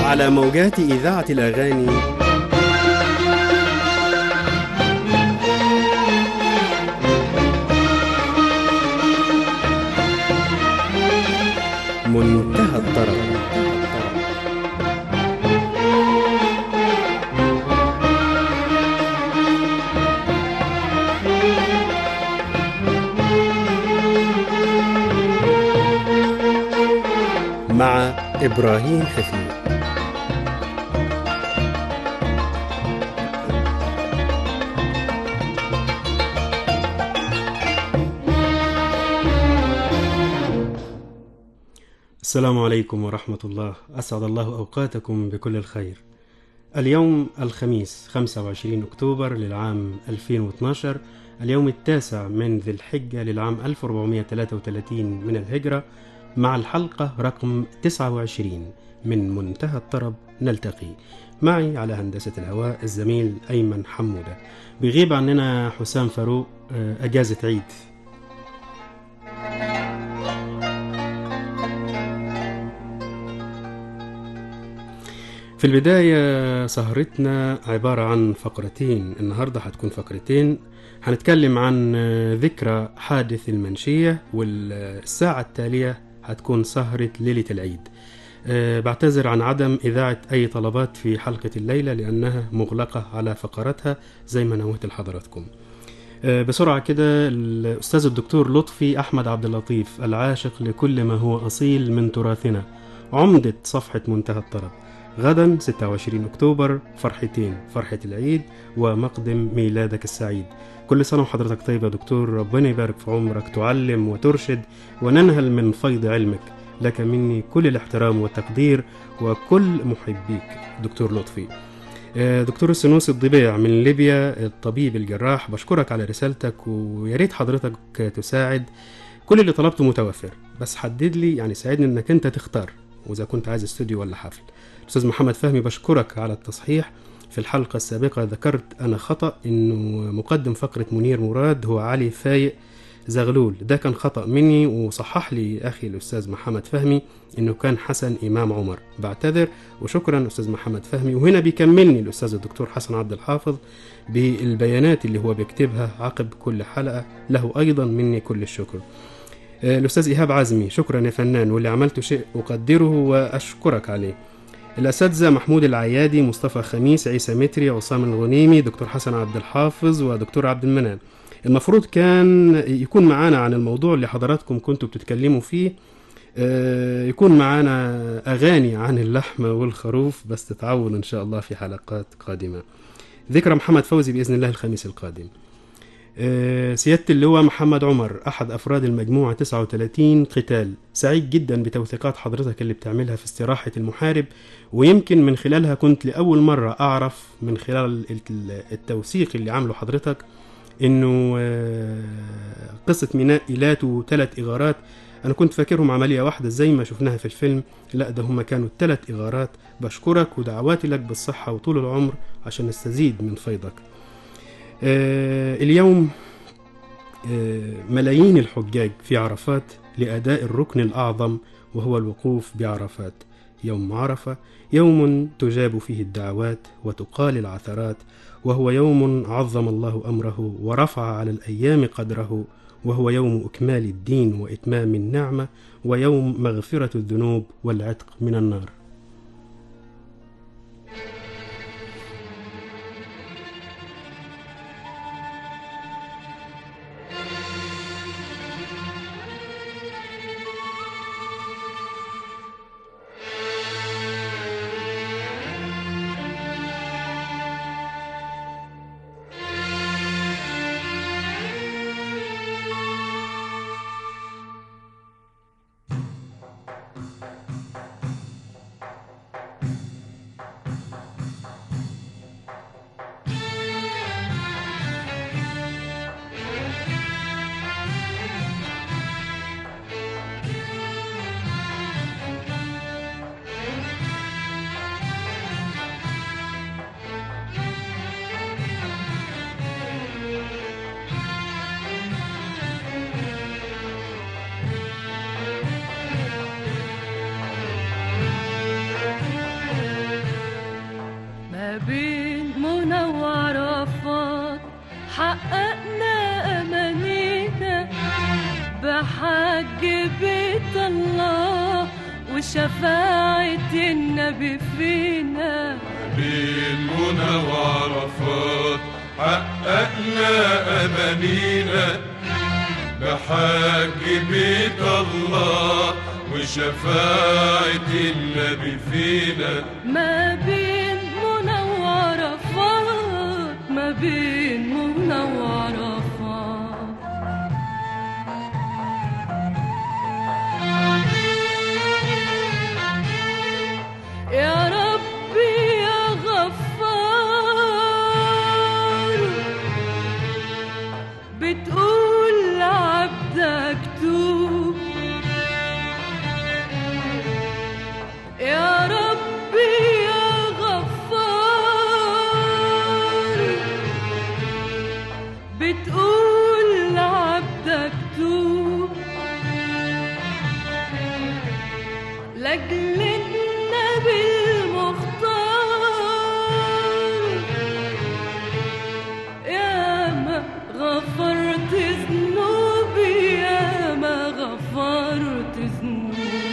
على موجات إذاعة الأغاني منتهى الطرب. مع إبراهيم حفيظ. السلام عليكم ورحمة الله، أسعد الله أوقاتكم بكل الخير. اليوم الخميس 25 أكتوبر للعام 2012، اليوم التاسع من ذي الحجة للعام 1433 من الهجرة، مع الحلقة رقم 29 من منتهى الطرب. نلتقي معي على هندسة الهواء الزميل أيمن حمودة. بيغيب عننا حسام فاروق أجازة عيد. في البداية سهرتنا عبارة عن فقرتين، النهاردة هتكون فقرتين. هنتكلم عن ذكرى حادث المنشية، والساعة التالية هتكون سهرة ليلة العيد. بعتذر عن عدم إذاعة أي طلبات في حلقة الليلة لأنها مغلقة على فقراتها زي ما نوهت لحضراتكم. بسرعة كده، الأستاذ الدكتور لطفي أحمد عبد اللطيف، العاشق لكل ما هو أصيل من تراثنا، عمدة صفحة منتهى الطرب. غدا 26 أكتوبر فرحتين، فرحة العيد ومقدم ميلادك السعيد. كل سنة وحضرتك طيب يا دكتور، ربنا يبارك في عمرك، تعلم وترشد وننهل من فيض علمك. لك مني كل الاحترام والتقدير وكل محبيك دكتور لطفي. دكتور السنوسي الضبيع من ليبيا، الطبيب الجراح، بشكرك على رسالتك، وياريت حضرتك تساعد. كل اللي طلبته متوفر، بس حدد لي، يعني ساعدني انك انت تختار، واذا كنت عايز استوديو ولا حفل. أستاذ محمد فهمي، بشكرك على التصحيح. في الحلقة السابقة ذكرت أنا خطأ إنه مقدم فقرة منير مراد هو علي فايق زغلول، ده كان خطأ مني، وصحح لي أخي الأستاذ محمد فهمي إنه كان حسن إمام عمر. بعتذر وشكرا أستاذ محمد فهمي. وهنا بيكملني الأستاذ الدكتور حسن عبد الحافظ بالبيانات اللي هو بيكتبها عقب كل حلقة، له أيضا مني كل الشكر. الأستاذ إيهاب عزمي، شكرا يا فنان، واللي عملته شيء أقدره وأشكرك عليه. الأساتذة محمود العيادي، مصطفى خميس، عيسى متري، عصام الغنيمي، دكتور حسن عبد الحافظ، ودكتور عبد المنان. المفروض كان يكون معانا عن الموضوع اللي حضراتكم كنتوا بتتكلموا فيه، يكون معانا أغاني عن اللحمة والخروف، بس تتعود إن شاء الله في حلقات قادمة. ذكرى محمد فوزي بإذن الله الخميس القادم. سيادة اللواء محمد عمر، أحد أفراد المجموعة 39 قتال، سعيد جدا بتوثيقات حضرتك اللي بتعملها في استراحة المحارب، ويمكن من خلالها كنت لأول مرة أعرف من خلال التوثيق اللي عمله حضرتك إنه قصة ميناء إيلات و3 إغارات. أنا كنت فاكرهم عملية واحدة زي ما شفناها في الفيلم، لا ده هم كانوا 3 إغارات. بشكرك ودعواتي لك بالصحة وطول العمر عشان نستزيد من فيضك. اليوم ملايين الحجاج في عرفات لأداء الركن الأعظم، وهو الوقوف بعرفات. يوم عرفة يوم تجاب فيه الدعوات وتقال العثرات، وهو يوم عظم الله أمره ورفع على الأيام قدره، وهو يوم إكمال الدين وإتمام النعمة، ويوم مغفرة الذنوب والعتق من النار. الله وشفاعة النبي فينا. بين منى وعرفات حققنا أمانينا بحج بيت الله وشفاعة النبي فينا. ما بين منى وعرفات، ما بين منى وعرفات. يا ربي يا غفار بتقول لعبدك توب. يا ربي يا غفار بتقول لعبدك توب. لأجل النبي المختار يا ما غفرت ذنوبي، يا ما غفرت ذنوبي.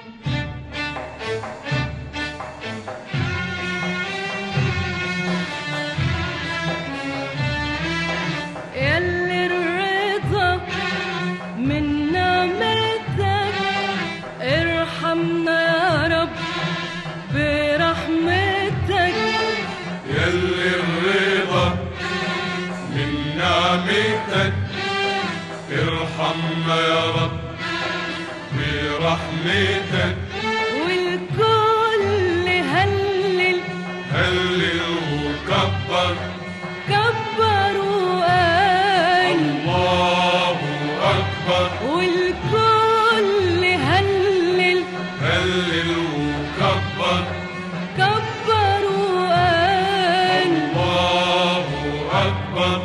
ياللي الرضا من نعمتك ارحمنا يا رب برحمتك. ياللي الرضا من نعمتك ارحمنا يا رب برحمتك. والكل هلل هلل وكبر كبر وقال الله أكبر. والكل هلل هلل وكبر كبر وقال الله أكبر.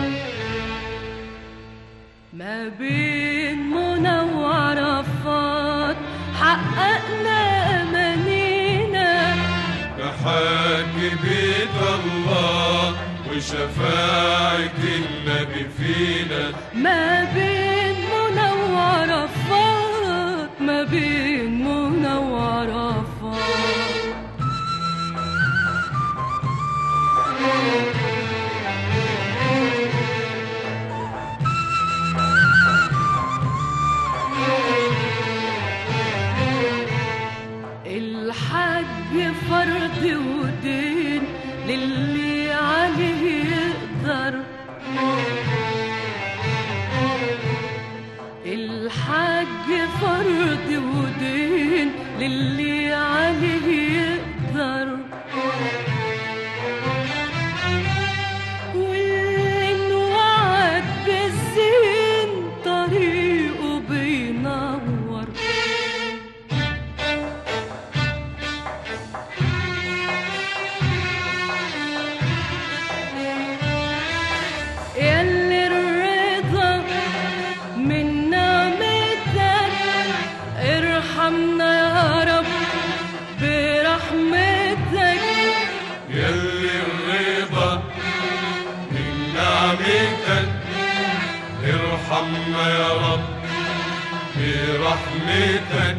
ما بين منى وعرفات حققنا أمانينا بحج بيت الله وشفاعة النبي فينا. ما بين منى وعرفات، ما بين منى وعرفات. الحج فرض ودين للي عليه يقدر. الحج فرض ودين للي عليه يقدر. واللي انوعد بالزين طريقه بينور. ياللي الرضا من نعمتك ارحمنا يا رب برحمتك. ياللي الرضا من نعمتك ارحمنا يا رب برحمتك.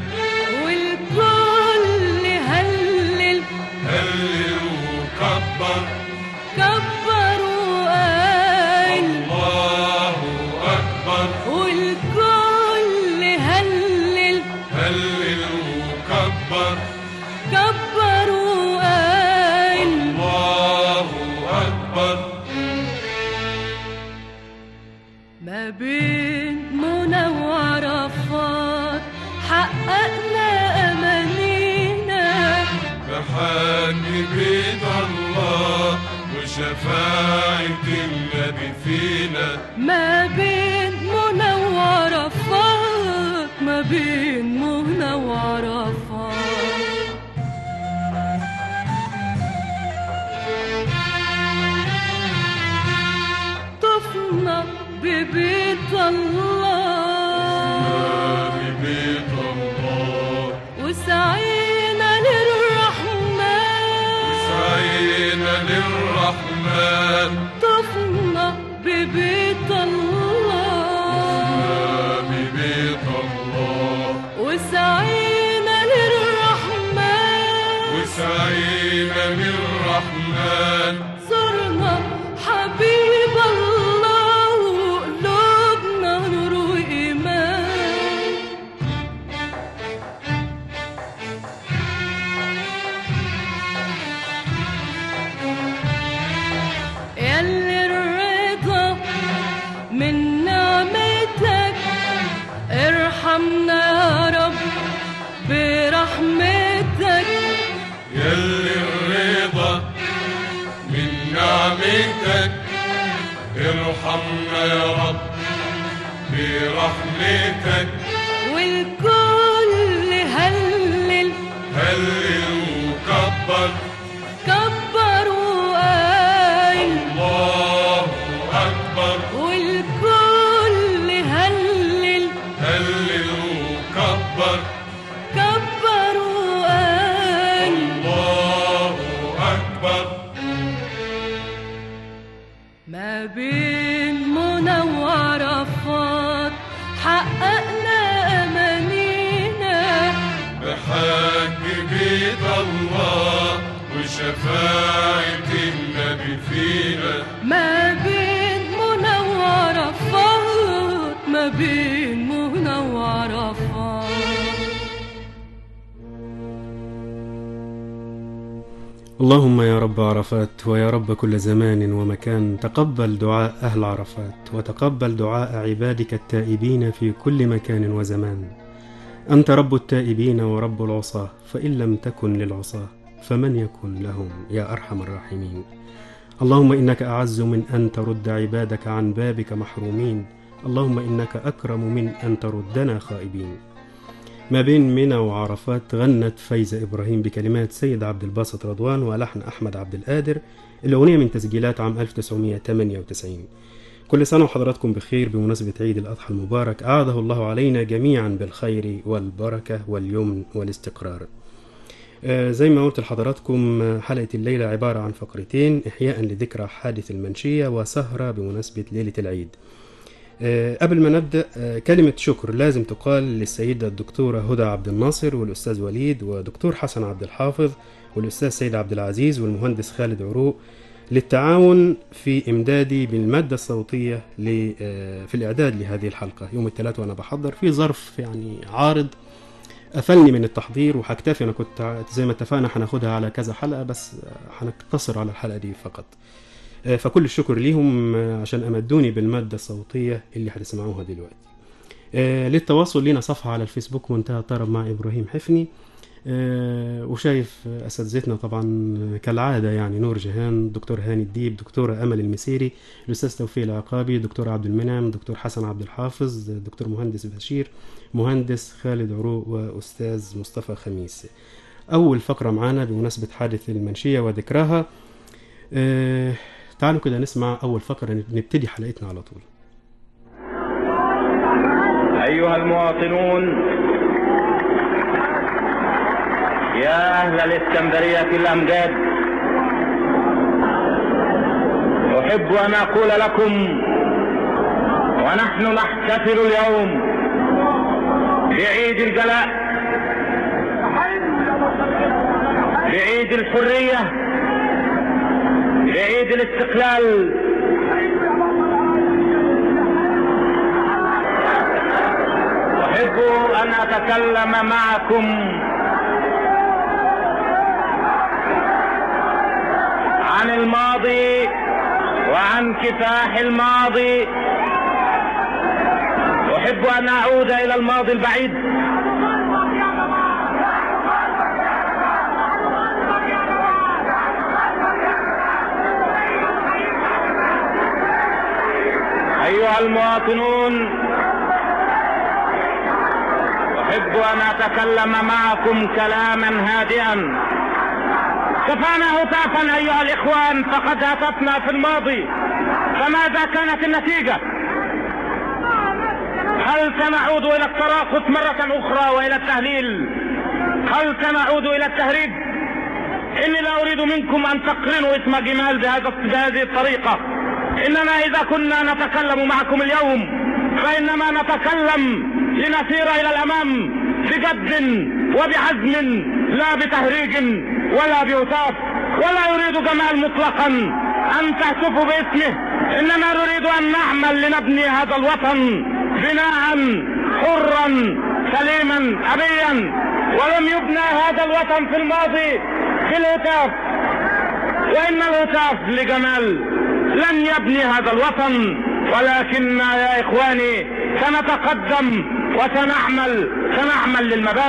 والكل هلل هلل وكبر كبر وقال الله أكبر. والكل هلل هلل وكبر كبر وقال الله أكبر. ما بين منى وعرفات حققنا أمانينا بحج بيت الله وشفاعة النبي فينا. ما بين منى وعرفات، ما بين منى وعرفات. طفنا ببيت الله ببيت الله وسعينا للرحمن. وسعينا للرحمن. طفنا ببيت الله ببيت الله وسعينا للرحمن وسعينا للرحمن صرنا حبيب الله وقلوبنا نور وإيمان يلي الرضا من نعمتك ارحمنا يا رب برحمتك يلي الرضا من نعمتك ارحمنا يا رب برحمتك والكل هلل هلل وكبر كبر وقال الله أكبر والكل هلل هلل وكبر كبر وقال الله أكبر ما بين منى وعرفات حققنا أمانينا بحج بيت الله وشفاعة النبي فينا ما بين منى وعرفات ما بين منى وعرفات اللهم يا رب عرفات ويا رب كل زمان ومكان، تقبل دعاء أهل عرفات وتقبل دعاء عبادك التائبين في كل مكان وزمان. أنت رب التائبين ورب العصاة، فإن لم تكن للعصاة فمن يكن لهم يا أرحم الراحمين. اللهم إنك أعز من أن ترد عبادك عن بابك محرومين، اللهم إنك أكرم من أن تردنا خائبين. ما بين منى وعرفات غنت فايزة إبراهيم بكلمات سيد عبد الباسط رضوان ولحن أحمد عبد القادر، الأغنية من تسجيلات عام 1998. كل سنة وحضراتكم بخير بمناسبة عيد الأضحى المبارك، أعاده الله علينا جميعا بالخير والبركة واليمن والاستقرار. زي ما قلت لحضراتكم حلقة الليلة عبارة عن فقرتين: إحياء لذكرى حادث المنشية وسهرة بمناسبة ليلة العيد. قبل ما نبدأ كلمة شكر لازم تقال للسيدة الدكتورة هدى عبد الناصر والأستاذ وليد ودكتور حسن عبد الحافظ والأستاذ سيد عبد العزيز والمهندس خالد عروق للتعاون في إمدادي بالمادة الصوتية في الإعداد لهذه الحلقة يوم الثلاث وأنا بحضر في ظرف يعني عارض قفلني من التحضير، وهكتفي. أنا كنت زي ما اتفقنا هناخدها على كذا حلقة بس هنقتصر على الحلقة دي فقط. فكل الشكر ليهم عشان أمدوني بالمادة الصوتية اللي هتسمعوها دلوقتي. للتواصل لنا صفحة على الفيسبوك منتهى الطرب مع إبراهيم حفني، وشايف أساتذتنا طبعا كالعادة يعني نور جهان، دكتور هاني الديب، دكتورة أمل المسيري، الأستاذ توفيق العقابي، دكتور عبد المنعم، دكتور حسن عبد الحافظ، دكتور مهندس بشير، مهندس خالد عروق، وأستاذ مصطفى خميس. أول فقرة معانا بمناسبة حادث المنشية وذكرها. تعالوا كده نسمع أول فقرة نبتدي حلقتنا على طول. أيها المواطنون، يا أهل الإسكندرية الأمجاد، أحب أن أقول لكم ونحن نحتفل اليوم بعيد الجلاء، بعيد الحرية، بعيد الاستقلال، أحب أن أتكلم معكم عن الماضي وعن كفاح الماضي. أحب أن أعود إلى الماضي البعيد. أيها المواطنون، أحب أن أتكلم معكم كلاما هادئا. كفانا هتافا أيها الإخوان، فقد هتفنا في الماضي، فماذا كانت النتيجة؟ هل سنعود إلى التراخص مرة أخرى وإلى التهليل؟ هل سنعود إلى التهريج؟ إني لا أريد منكم أن تقرنوا اسم جمال بهذه الطريقة. إننا إذا كنا نتكلم معكم اليوم فإنما نتكلم لنسير إلى الأمام بجد بجد وبعزم لا بتهريج ولا بهتاف، ولا يريد جمال مطلقا أن تهتفوا باسمه، إنما نريد أن نعمل لنبني هذا الوطن بناء حرا سليما أبيا. ولم يبنى هذا الوطن في الماضي في الهتاف، وإن الهتاف لجمال لن يبني هذا الوطن، ولكن يا إخواني سنتقدم وسنعمل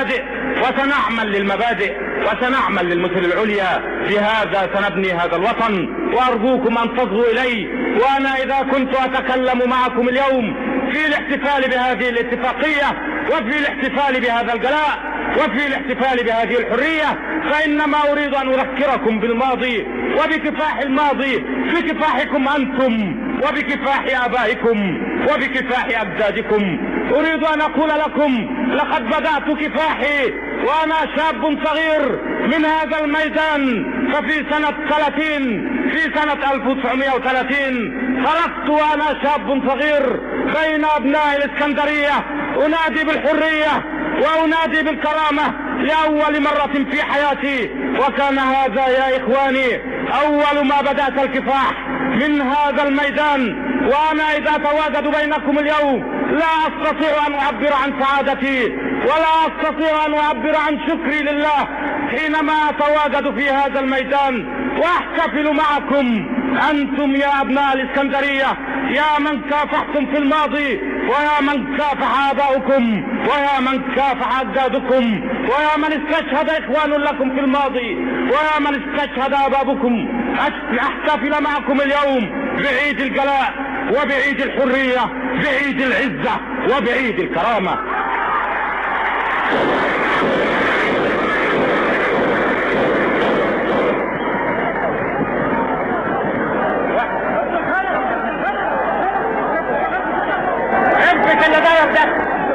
للمبادئ وسنعمل للمثل العليا. بهذا سنبني هذا الوطن، وأرجوكم أن تصغوا إلي. وأنا إذا كنت أتكلم معكم اليوم في الاحتفال بهذه الاتفاقية، وفي الاحتفال بهذا الجلاء، وفي الاحتفال بهذه الحرية، فإنما أريد أن أذكركم بالماضي وبكفاح الماضي، بكفاحكم أنتم وبكفاح آبائكم وبكفاح أجدادكم. أريد أن أقول لكم لقد بدأت كفاحي وأنا شاب صغير من هذا الميدان. ففي سنة 1930 خرجت وأنا شاب صغير بين أبناء الإسكندرية أنادي بالحرية وأنادي بالكرامة لأول مرة في حياتي. وكان هذا يا إخواني أول ما بدأت الكفاح من هذا الميدان. وأنا إذا تواجد بينكم اليوم لا أستطيع أن أعبر عن سعادتي، ولا أستطيع أن أعبر عن شكري لله حينما أتواجد في هذا الميدان وأحتفل معكم أنتم يا أبناء الإسكندرية، يا من كافحتم في الماضي، ويا من كافح آباؤكم، ويا من كافح أجدادكم، ويا من استشهد إخوان لكم في الماضي، ويا من استشهد آباؤكم. أحتفل معكم اليوم بعيد الجلاء وبعيد الحرية، بعيد العزة وبعيد الكرامة. امسك اللي داير ده.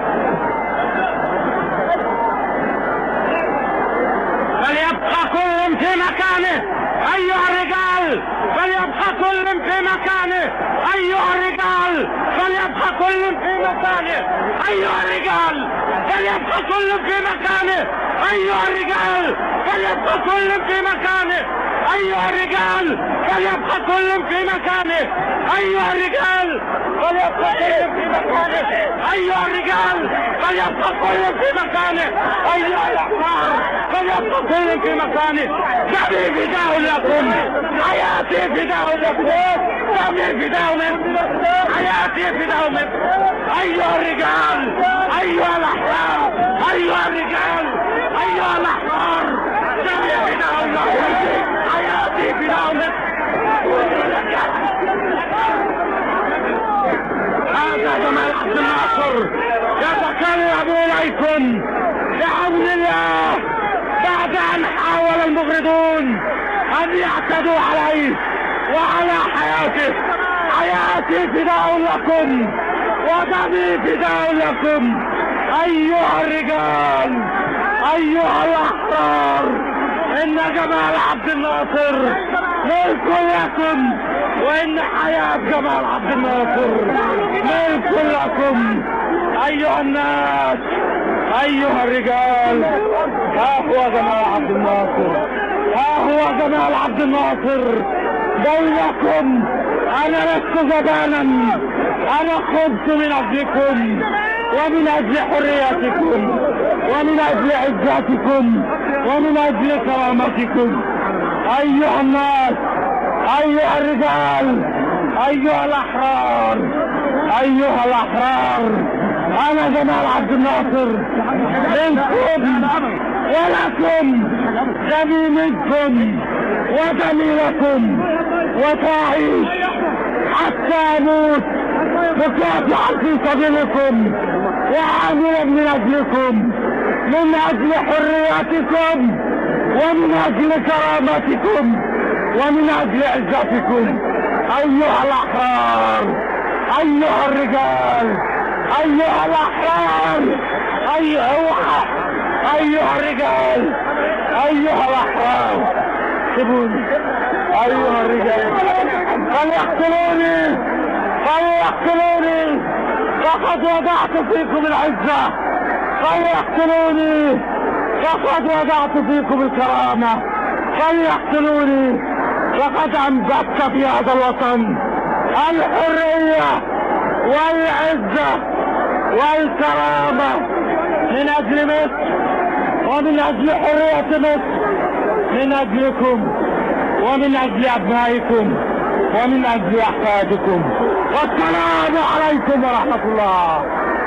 فليبقى كل في مكانه أيها الرجال، فليبقى كل في مكانه أيها الرجال، فليبقى كل في مكانه أيها الرجال، فليبقى كل في مكانه أيها الرجال، فليبقى كل في مكانه أيها الرجال، فليبقى كل في مكانه أيها الرجال، فليبقى كل في مكانه أيها الرجال، فليبقى كل في مكانه أيها الأحرار، فليبقى كل في مكانه. دمي فداء لكم، حياتي فداء لكم، دمي فداء لكم، حياتي فداء لكم أيها الرجال، أيها الأحرار، أيها الرجال، أيها الأحرار، دمي فداء لكم، حياتي فداء لكم. هذا جمال عبد الناصر يتكلم إليكم بعون الله بعد أن حاول المغرضون أن يعتدوا عليه وعلى حياته. حياتي فداء لكم ودمي فداء لكم أيها الرجال، أيها الأحرار. إن جمال عبد الناصر ملك لكم، وإن حياة جمال عبد الناصر ملك لكم أيها الناس، أيها الرجال. ها هو جمال عبد الناصر، ها هو جمال عبد الناصر بينكم. أنا لست جبانا، أنا خبت من أجلكم ومن أجل حريتكم ومن أجل عزتكم ومن أجل كرامتكم أيها الناس، أيها الرجال، أيها الأحرار، أيها الأحرار. أنا جمال عبد الناصر منكم ولكم، دمي منكم ودمي لكم، وسأعيش حتى أموت مكافحا في سبيلكم وعاملا من أجلكم، من أجل حريتكم ومن أجل كرامتكم ومن أجل عزتكم أيها الأحرار، أيها الرجال، أيها الأحرار، أيها الرجال، أيها الأحرار. سيبوني أيها الرجال، فليقتلوني فليقتلوني، فقد وضعت فيكم العزة، فليقتلوني فقد وضعت فيكم الكرامة، فليقتلوني فقد أنبت في هذا الوطن الحرية والعزة والكرامة من أجل مصر ومن أجل حرية مصر، من أجلكم ومن أجل أبنائكم ومن أجل أحفادكم. والسلام عليكم ورحمة الله.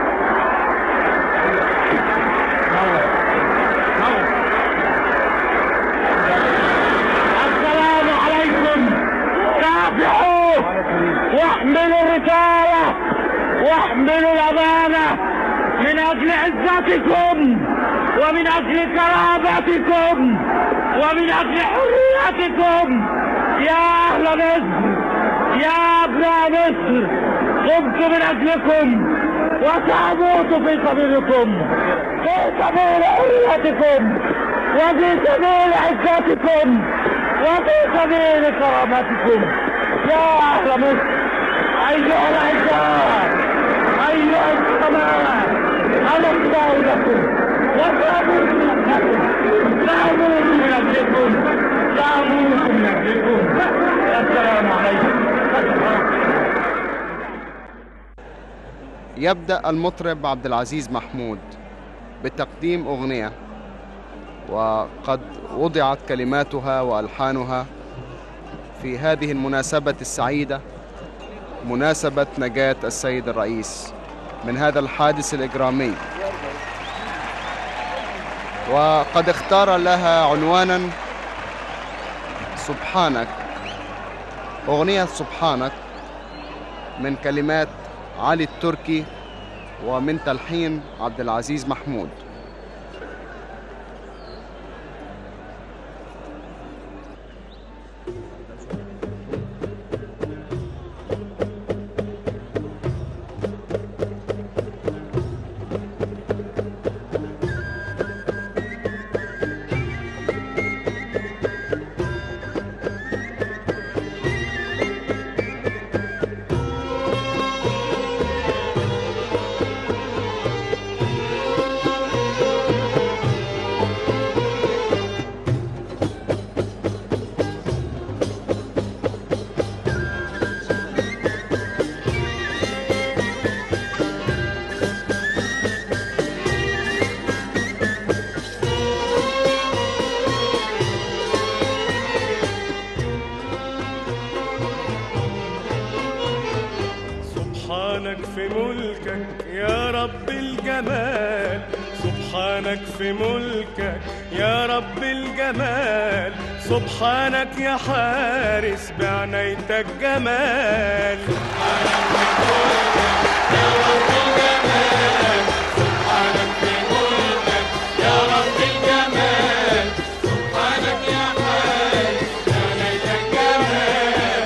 السلام عليكم. كافحوا واحملوا الرسالة واحملوا الأمانة من أجل عزتكم ومن أجل كرامتكم ومن أجل حريتكم. يا أهل مصر، يا أبناء مصر، قمت من أجلكم وسأموت في سبيلكم، في سبيل حريتكم وفي سبيل عزتكم وفي سبيل كرامتكم. يا أهل مصر، أيها الأعزاء، أيها السماء، أنا لكم وسأموت من أجلكم، سأموت من أجلكم، سأموت من أجلكم. السلام عليكم. يبدأ المطرب عبد العزيز محمود بتقديم أغنية، وقد وضعت كلماتها وألحانها في هذه المناسبة السعيدة، مناسبة نجاة السيد الرئيس من هذا الحادث الإجرامي، وقد اختار لها عنوانا سبحانك، أغنية سبحانك من كلمات علي التركي ومن تلحين عبد العزيز محمود. سبحانك في ملكك يا رب الجمال، سبحانك في ملكك يا رب الجمال، سبحانك يا حارس بعنايتك جمال. سبحانك في ملكك يا رب الجمال، سبحانك في ملكك يا رب الجمال، سبحانك يا حارس بعنايتك جمال.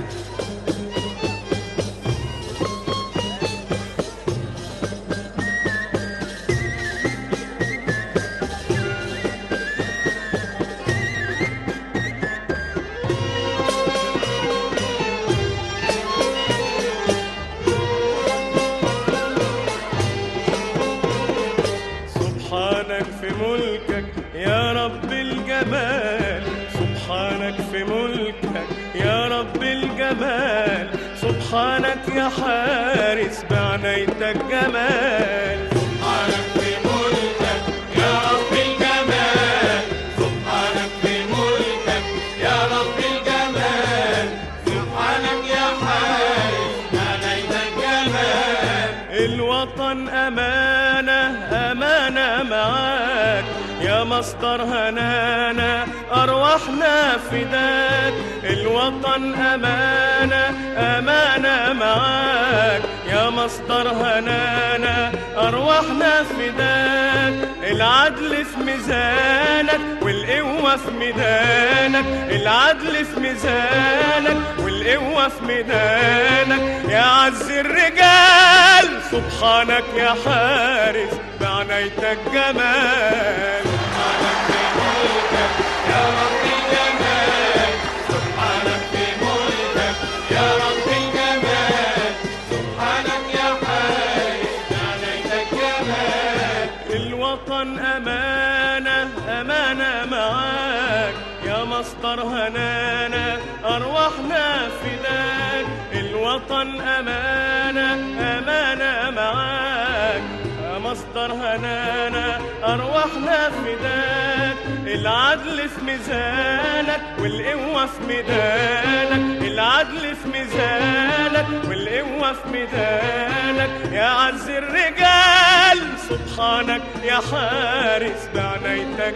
سبحانك في ملكك يا رب الجمال، سبحانك في ملكك يا رب الجمال، سبحانك يا حارس بعنايتك جمال. سبحانك في ملكك يا رب الجمال، سبحانك في ملكك يا رب الجمال، سبحانك يا حارس بعنايتك جمال. الوطن أمانة أمانة معاك يا مصدر هنانا، أرواحنا فداك. الوطن أمانة أمانة معاك يا مصدر هنانا، أرواحنا فداك. العدل في ميزانك والقوة في ميدانك، العدل في ميزانك والقوة في ميدانك يا عز الرجال. سبحانك يا حارس بعنايتك جمال. سبحانك في ملكك يا رب الجمال، سبحانك في ملكك يا رب الجمال، سبحانك يا حارس بعنايتك جمال. أمانة أمانة معاك يا مصدر هنانا أرواحنا فداك الوطن أمانة أمانة معاك يا مصدر هنانا أرواحنا فداك العدل في ميزانك والقوة في ميدانك العدل في ميزانك والقوة في ميدانك يا عز الرجال سبحانك يا حارس بعنايتك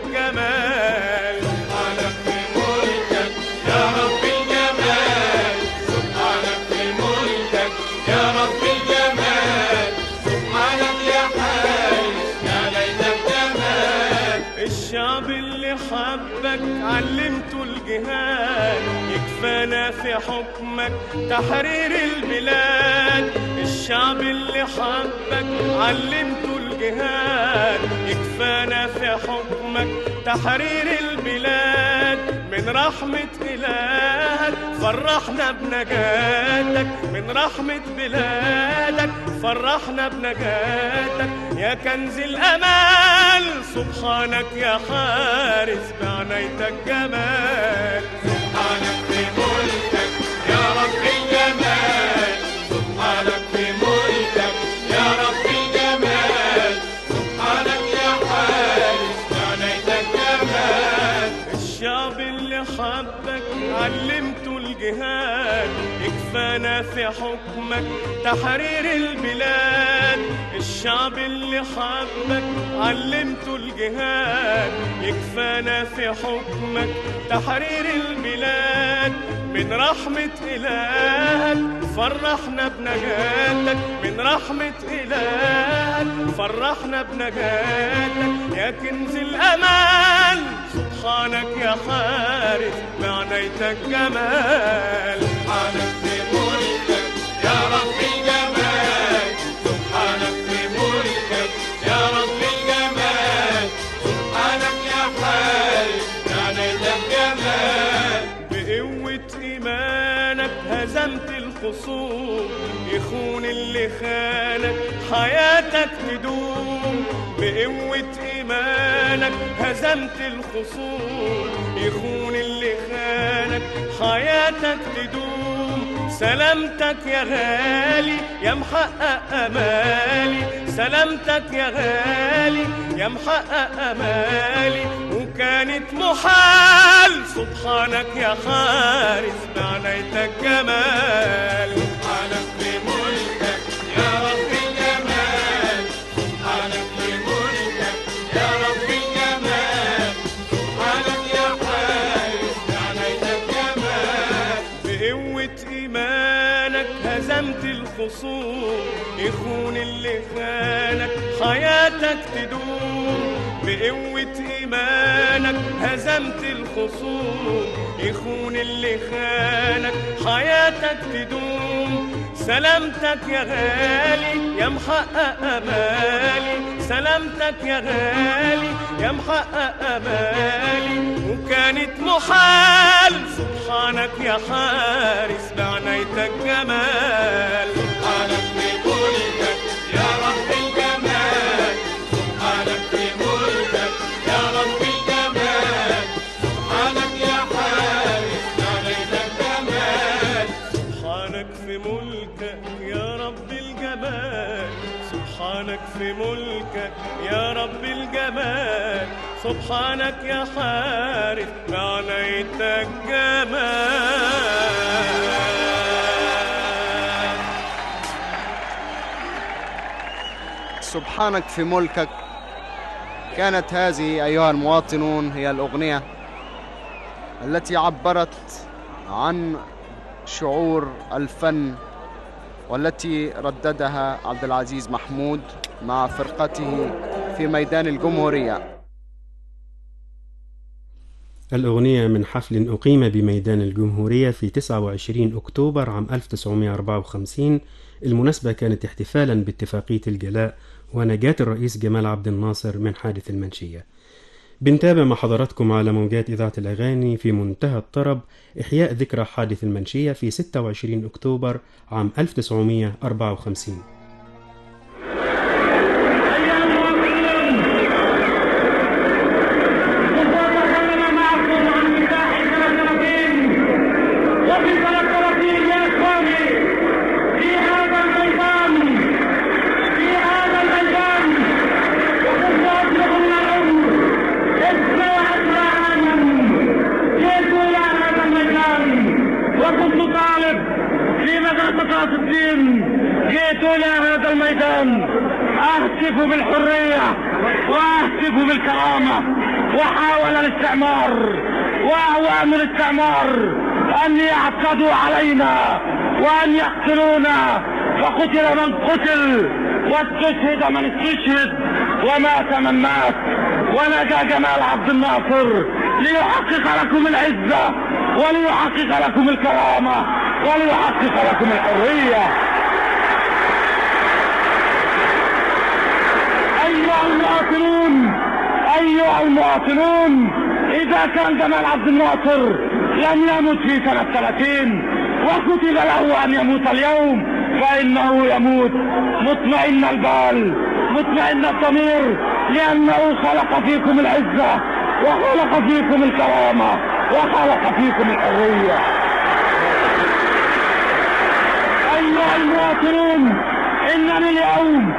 جمال سبحانك في ملكك يا رب الجمال سبحانك في ملكك يا رب الجمال سبحانك يا حارس بعنايتك جمال الشعب اللي حبك علمته الجهاد يكفانا في حكمك تحرير البلاد الشعب اللي حبك علمته الجهاد يكفانا في حكمك تحرير البلاد من رحمة إلهك فرحنا بنجاتك من رحمة بلادك فرحنا بنجاتك يا كنز الأمال سبحانك يا حارس بعنايتك جمال سبحانك في ملكك يا رب الجمال سبحانك في ملكك يا رب الجمال سبحانك يا حارس بعنايتك جمال الشعب اللي حبك علمته الجهاد يكفانا في حكمك تحرير البلاد الشعب اللي حبك علمته الجهاد يكفانا في حكمك تحرير البلاد من رحمة إلهك فرحنا بنجاتك من رحمة إلهك فرحنا بنجاتك يا كنز الأمان سبحانك يا حارس بعنايتك جمال سبحانك في ملكك يا رب الجمال سبحانك في ملكك يا رب الجمال سبحانك يا حارس بعنايتك جمال بقوة إيمانك هزمت الخصوم يخون اللي خانك حياتك تدوم بقوة إيمانك هزمت الخصوم يخون اللي خانك حياتك تدوم سلامتك يا غالي يا محقق أمالي سلامتك يا غالي يا محقق أمالي وكانت محال سبحانك يا حارس بعنايتك جمال سبحانك في ملكك يا رب الجمال سبحانك في ملكك يا رب الجمال سبحانك يا حارس بعنايتك جمال بقوة إيمانك هزمت الخصوم يخون اللي خانك حياتك تدوم بقوة إيمانك هزمت الخصوم يخون اللي خانك حياتك تدوم سلامتك يا غالي يا محقق أمالي سلامتك يا غالي يا محقق أمالي وكانت محال سبحانك يا حارس بعنايتك جمال سبحانك في ملكك يا رب الجمال سبحانك في ملكك يا رب الجمال سبحانك يا حارس بعنايتك جمال سبحانك في ملكك يا رب الجمال سبحانك في ملكك يا رب الجمال سبحانك يا حارس بعنايتك جمال سبحانك في ملكك. كانت هذه أيها المواطنون هي الأغنية التي عبرت عن شعور الفن والتي رددها عبد العزيز محمود مع فرقته في ميدان الجمهورية. الأغنية من حفل أقيم بميدان الجمهورية في 29 أكتوبر عام 1954. المناسبة كانت احتفالا باتفاقية الجلاء ونجاة الرئيس جمال عبد الناصر من حادث المنشية. بنتابع مع حضراتكم على موجات إذاعة الأغاني في منتهى الطرب إحياء ذكرى حادث المنشية في 26 أكتوبر عام 1954. واهتف بالحرية واهتف بالكرامة. وحاول الاستعمار وأعوان الاستعمار أن يعتدوا علينا وأن يقتلونا، فقتل من قتل واستشهد من استشهد ومات من مات، ونجا جمال عبد الناصر ليحقق لكم العزة وليحقق لكم الكرامة وليحقق لكم الحرية. أيها المواطنون، إذا كان جمال عبد الناصر لم يمت في سنة 30 وكتب له أن يموت اليوم، فإنه يموت مطمئن البال مطمئن الضمير، لأنه خلق فيكم العزة وخلق فيكم الكرامة وخلق فيكم الحرية. أيها المواطنون، إنني اليوم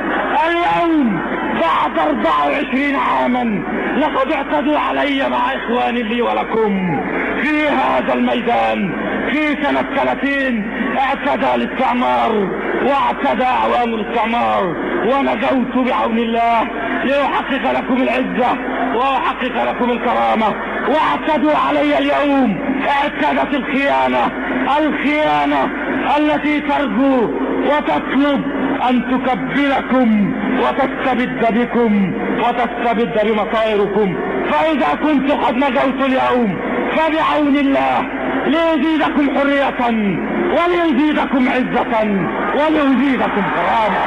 بعد 24 عاما لقد اعتدوا علي مع إخواني لي ولكم في هذا الميدان. في سنة 30 اعتدى الاستعمار واعتدى أعوان الاستعمار، ونجوت بعون الله لأحقق لكم العزة وأحقق لكم الكرامة. واعتدوا علي اليوم، اعتدت الخيانة التي ترجو وتطلب أن تكبلكم وتستبد بكم وتستبد بمصائركم. فإذا كنت قد نجوت اليوم فبعون الله ليزيدكم حرية وليزيدكم عزة وليزيدكم كرامة.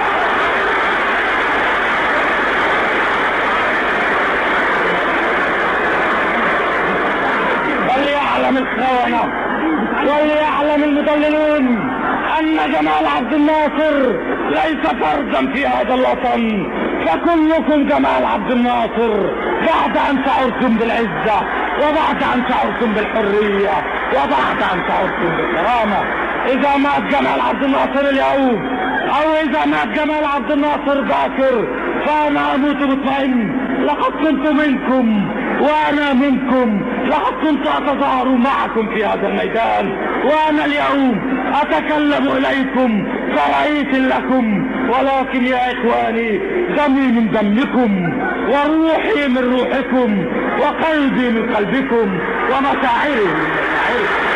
وليعلم الخونة وليعلم المضللون أن جمال عبد الناصر ليس فردا في هذا الوطن، فكلكم جمال عبد الناصر بعد أن شعرتم بالعزة وبعد أن شعرتم بالحرية وبعد أن شعرتم بالكرامة. إذا مات جمال عبد الناصر اليوم أو إذا مات جمال عبد الناصر باكر فأنا أموت مطمئن. لقد كنت منكم وأنا منكم، لقد كنت أتظاهر معكم في هذا الميدان، وأنا اليوم أتكلم إليكم كرئيس لكم، ولكن يا إخواني دمي من دمكم وروحي من روحكم وقلبي من قلبكم ومشاعري من مشاعركم.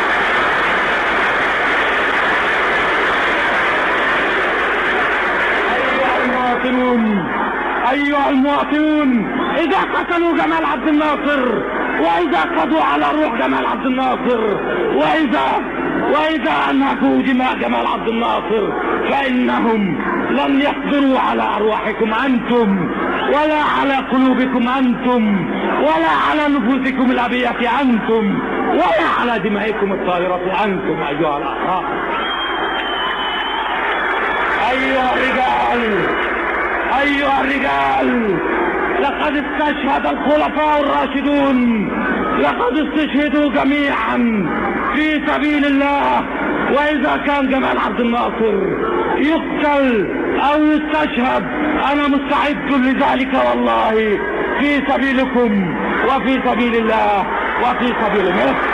أيها المواطنون، إذا قتلوا جمال عبد الناصر وإذا قضوا على روح جمال عبد الناصر وإذا أنهكوا دماء جمال عبد الناصر فإنهم لن يقدروا على أرواحكم أنتم ولا على قلوبكم أنتم ولا على نفوسكم الأبية أنتم ولا على دمائكم الطاهرة أنتم أيها الأحرار. أيها الرجال، لقد استشهد الخلفاء الراشدون، لقد استشهدوا جميعا في سبيل الله. وإذا كان جمال عبد الناصر يقتل أو يستشهد أنا مستعد لذلك والله، في سبيلكم وفي سبيل الله وفي سبيل مصر.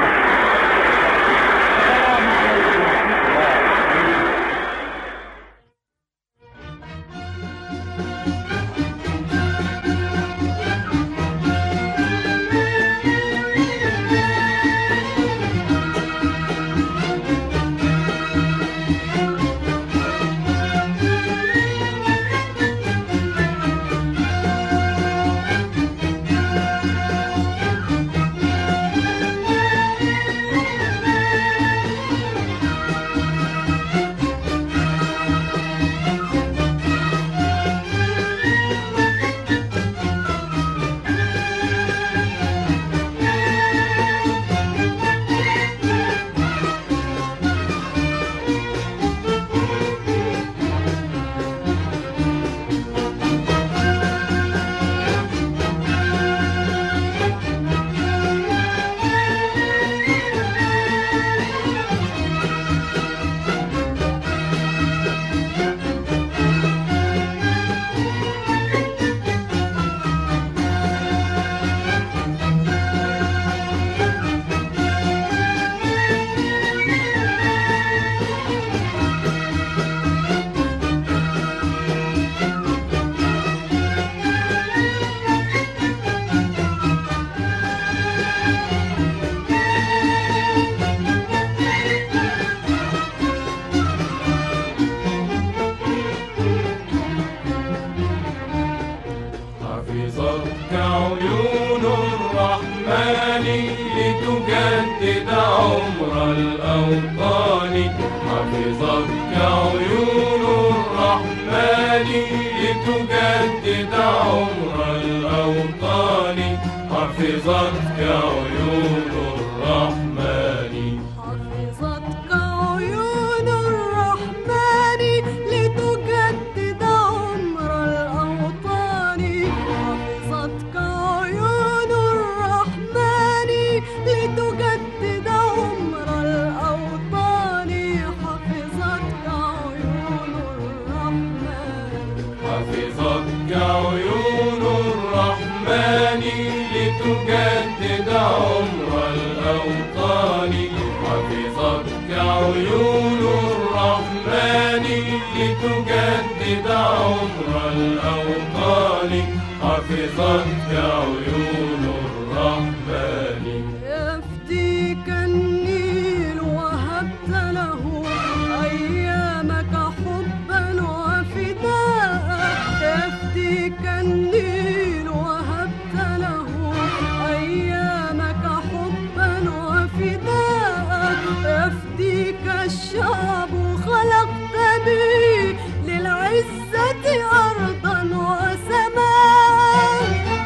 لتجدد عمر الأوطان حفظتك عيون الرحمن لتجدد عمر الأوطان حفظتك عيون الرحمن حفظتك عيون الرحمن لتجدد عمر الأوطان حفظتك عيون الرحمن لتجدد عمر الأوطان حفظتك عيون الرحمن حفظتك عيون الرحمن لتجدد عمر الأوطان حفظتك عيون الرحمن لتجدد عمر الأوطان حفظتك عيون الرحمن يفديك النيل وهبت له أيامك حبا وفداء يفديك النيل وهبت له أيامك حبا وفداء يفديك الشعب خلقت به للعزة أرضا وسماء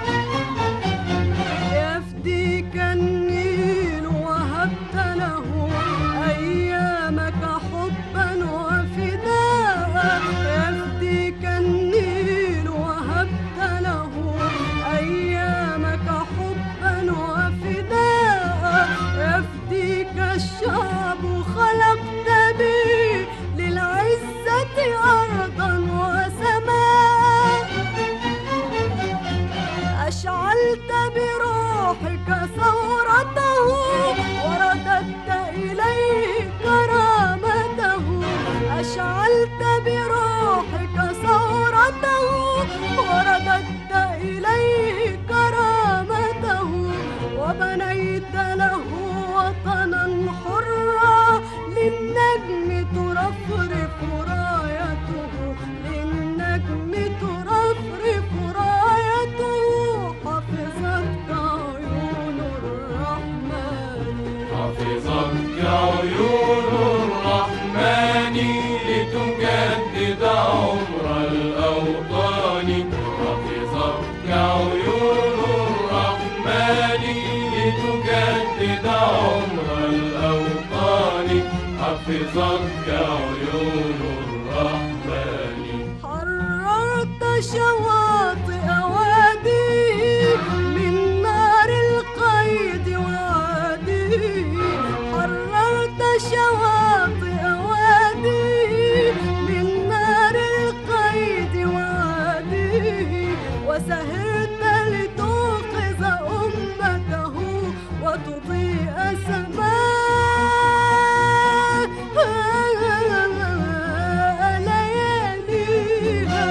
يفديك النيل وهبت له أيامك حبا وفداء يفديك النيل وهبت له أيامك حبا وفداء يفديك الشعب خلقت به للعزة أرضا وسماء أشعلت بروحك ثورته ورددت إليه كرامته أشعلت بروحك ثورته ورددت إليه كرامته وبنيت له وطنا حرا للنجم ترفرف رايته للنجم ترفرف رايته حفظتك عيون الرحمن حفظتك عيون الرحمن لتجدد عمر الأوطان حفظتك عيون الرحمن لتجدد عمر الأوطان حفظتك عيون الرحمن حررت شواطئ واديه من نار القيد وعاديه حررت شواطئ واديه من نار القيد وعاديه وسهرت لتوقظ أمته وتضيء لياليها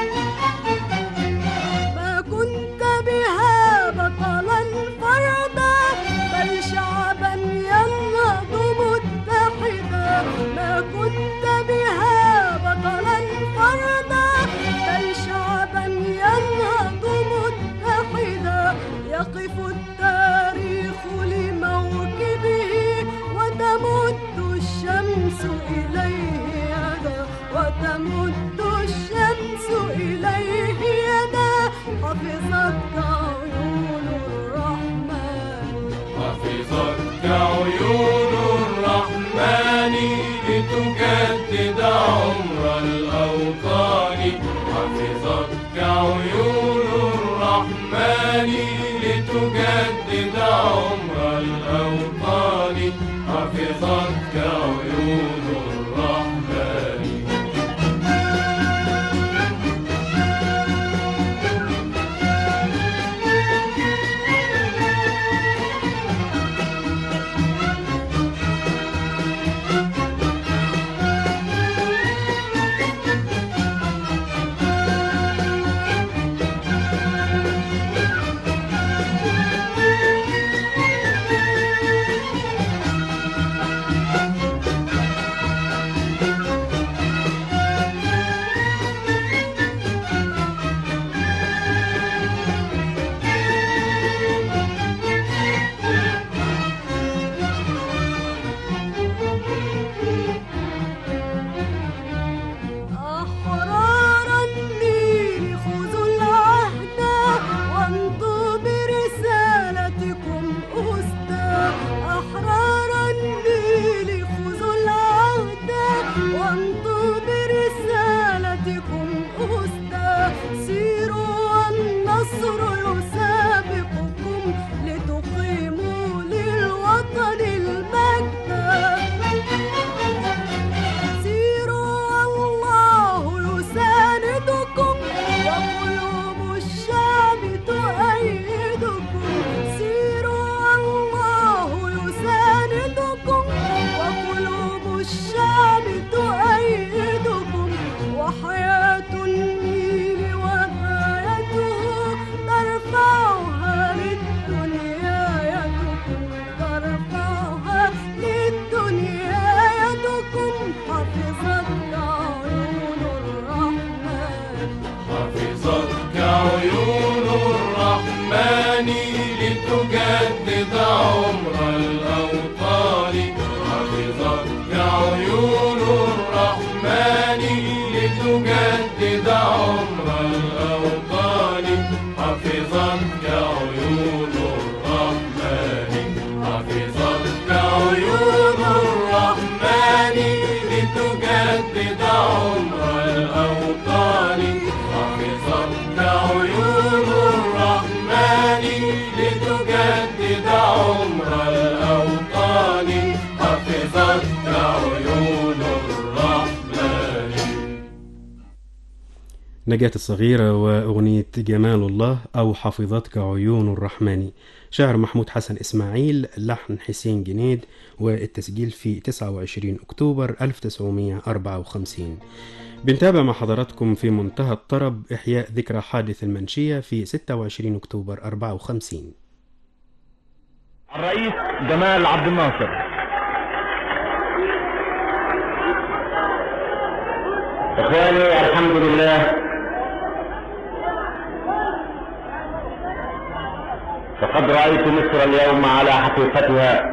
ما كنت بها بطلا فردا بل شعبا ينهض متحدا ما كنت بها بطلا فردا بل شعبا ينهض متحدا يقف التاريخ لموكبه وتمد الشمس إليه يدا وتمد الشمس إليه يدا حفظتك عيون الرحمن حفظتك عيون الرحمن لتجدد عمر الأوطان حفظتك عيون الرحمن لتجدد عمر الأوطان حفظتك عيون الرحمن الرحمن لتجدد عمر الأوطان حفظتك عيون الرحمن لتجدد عمر الأوطان حفظتك عيون الرحمن حفظتك عيون الرحمن لتجدد عمر الأوطان حفظتك عيون الرحمن لتجدد عمر الأوطان حفظتك عيون الرحمن. نجاة الصغيرة وأغنية جمال الله أو حفظتك عيون الرحمن، شعر محمود حسن إسماعيل، لحن حسين جنيد، والتسجيل في 29 أكتوبر 1954. بنتابع مع حضراتكم في منتهى الطرب إحياء ذكرى حادث المنشية في 26 أكتوبر 54. الرئيس جمال عبد الناصر. إخواني الحمد لله، فقد رأيت مصر اليوم على حقيقتها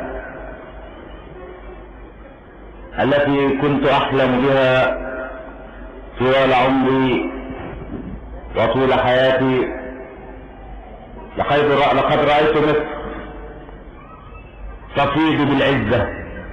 التي كنت أحلم بها طوال عمري وطول حياتي. لقد رأيت مصر تفيض بالعزة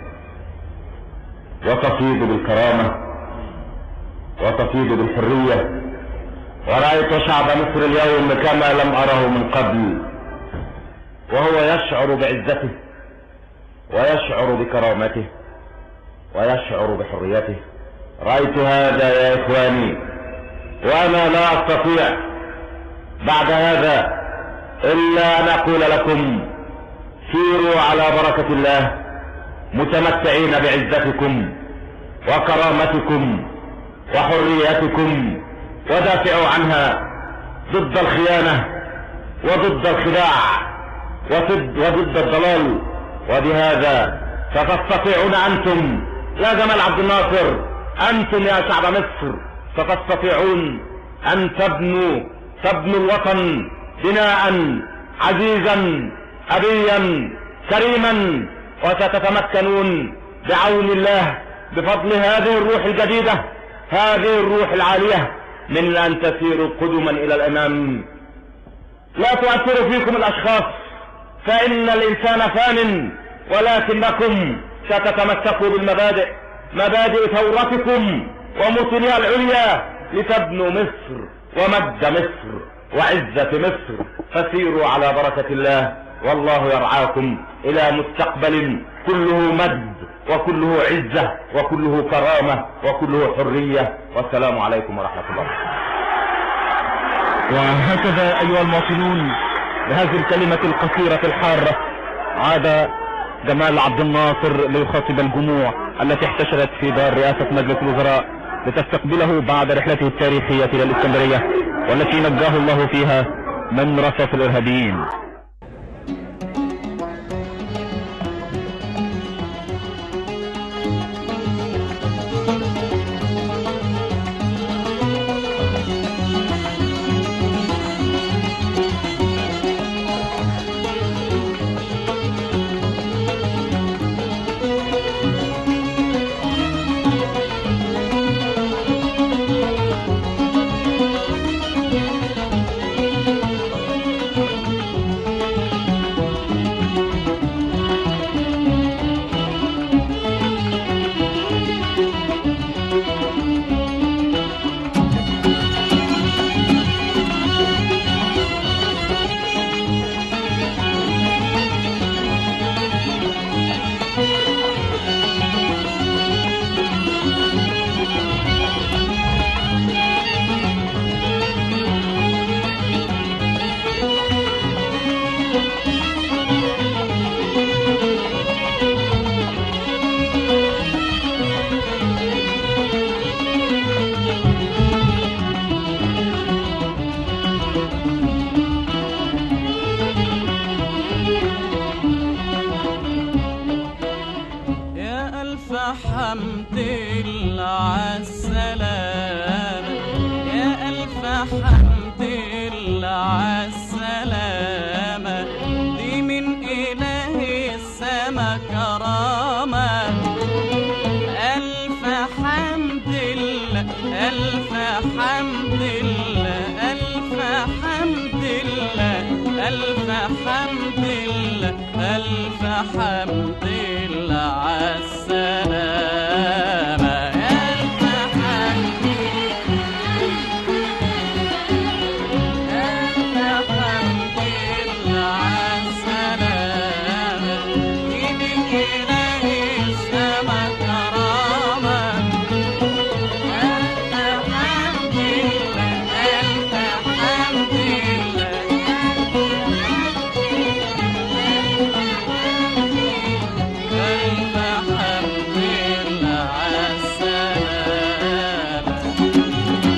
وتفيض بالكرامة وتفيض بالحرية، ورأيت شعب مصر اليوم كما لم أره من قبل، وهو يشعر بعزته ويشعر بكرامته ويشعر بحريته. رأيت هذا يا إخواني، وأنا لا أستطيع بعد هذا إلا أن أقول لكم: سيروا على بركة الله متمتعين بعزتكم وكرامتكم وحريتكم، ودافعوا عنها ضد الخيانة وضد الخداع وضد الضلال. وبهذا ستستطيعون أنتم يا جمال عبد الناصر، أنتم يا شعب مصر ستستطيعون أن تبنوا الوطن بناء عزيزا أبيا كريما، وستتمكنون بعون الله بفضل هذه الروح الجديدة، هذه الروح العالية، من أن تسيروا قدما إلى الأمام. لا تؤثر فيكم الأشخاص، فإن الإنسان فان، ولكنكم ستتمسكوا بالمبادئ، مبادئ ثورتكم ومثلها العليا، لتبنوا مصر ومجد مصر وعزة مصر. فسيروا على بركة الله، والله يرعاكم إلى مستقبل كله مجد وكله عزة وكله كرامة وكله حرية. والسلام عليكم ورحمة الله. وهكذا أيها المواطنون، بهذه الكلمة القصيرة الحارة عاد جمال عبد الناصر ليخاطب الجموع التي احتشدت في دار رئاسة مجلس الوزراء لتستقبله بعد رحلته التاريخية إلى الإسكندرية، والتي نجاه الله فيها من رصف الإرهابيين. حمد الله عالسلامة، يا ألف حمد الله عالسلامة. حمد الله ألف حمد الله عالسلامة ألف حمد ألف حمد الله عالسلامة من إله السما كرامة ألف حمد الله ألف حمد الله ألف حمد الله عالسلامة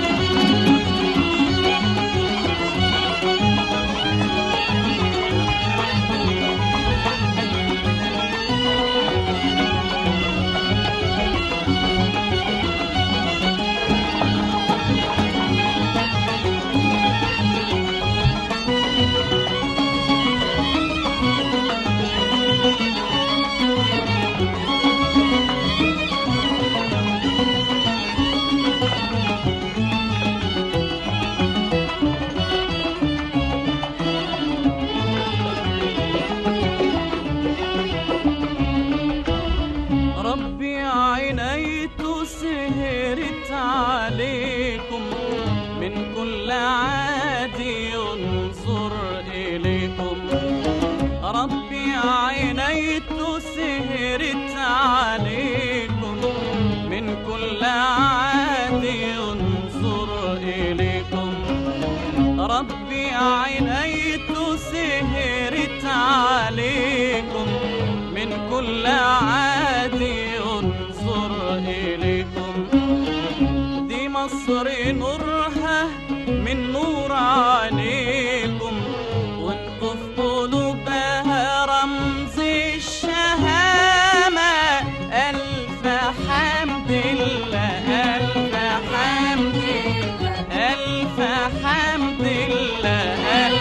ربي عينيت سهرت عليكم من كل عادي ينظر إليكم ربي عينيت سهرت عليكم من كل عادي ينظر إليكم ربي عينيت سهرت عليكم من كل عادي ينظر إليكم دي مصر نورها من نور عينيكم وانتوا في قلوبها رمز الشهامة ألف حمد الله ألف حمد ألف حمد الله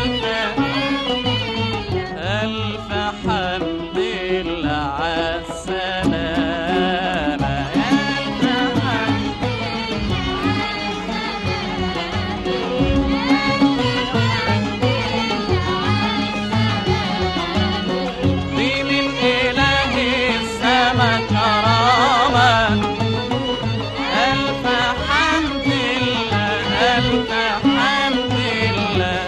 ألف حمد الله عالسلامة ألف حمد دي من إله السما كرامة ألف حمد الله ألف حمد الله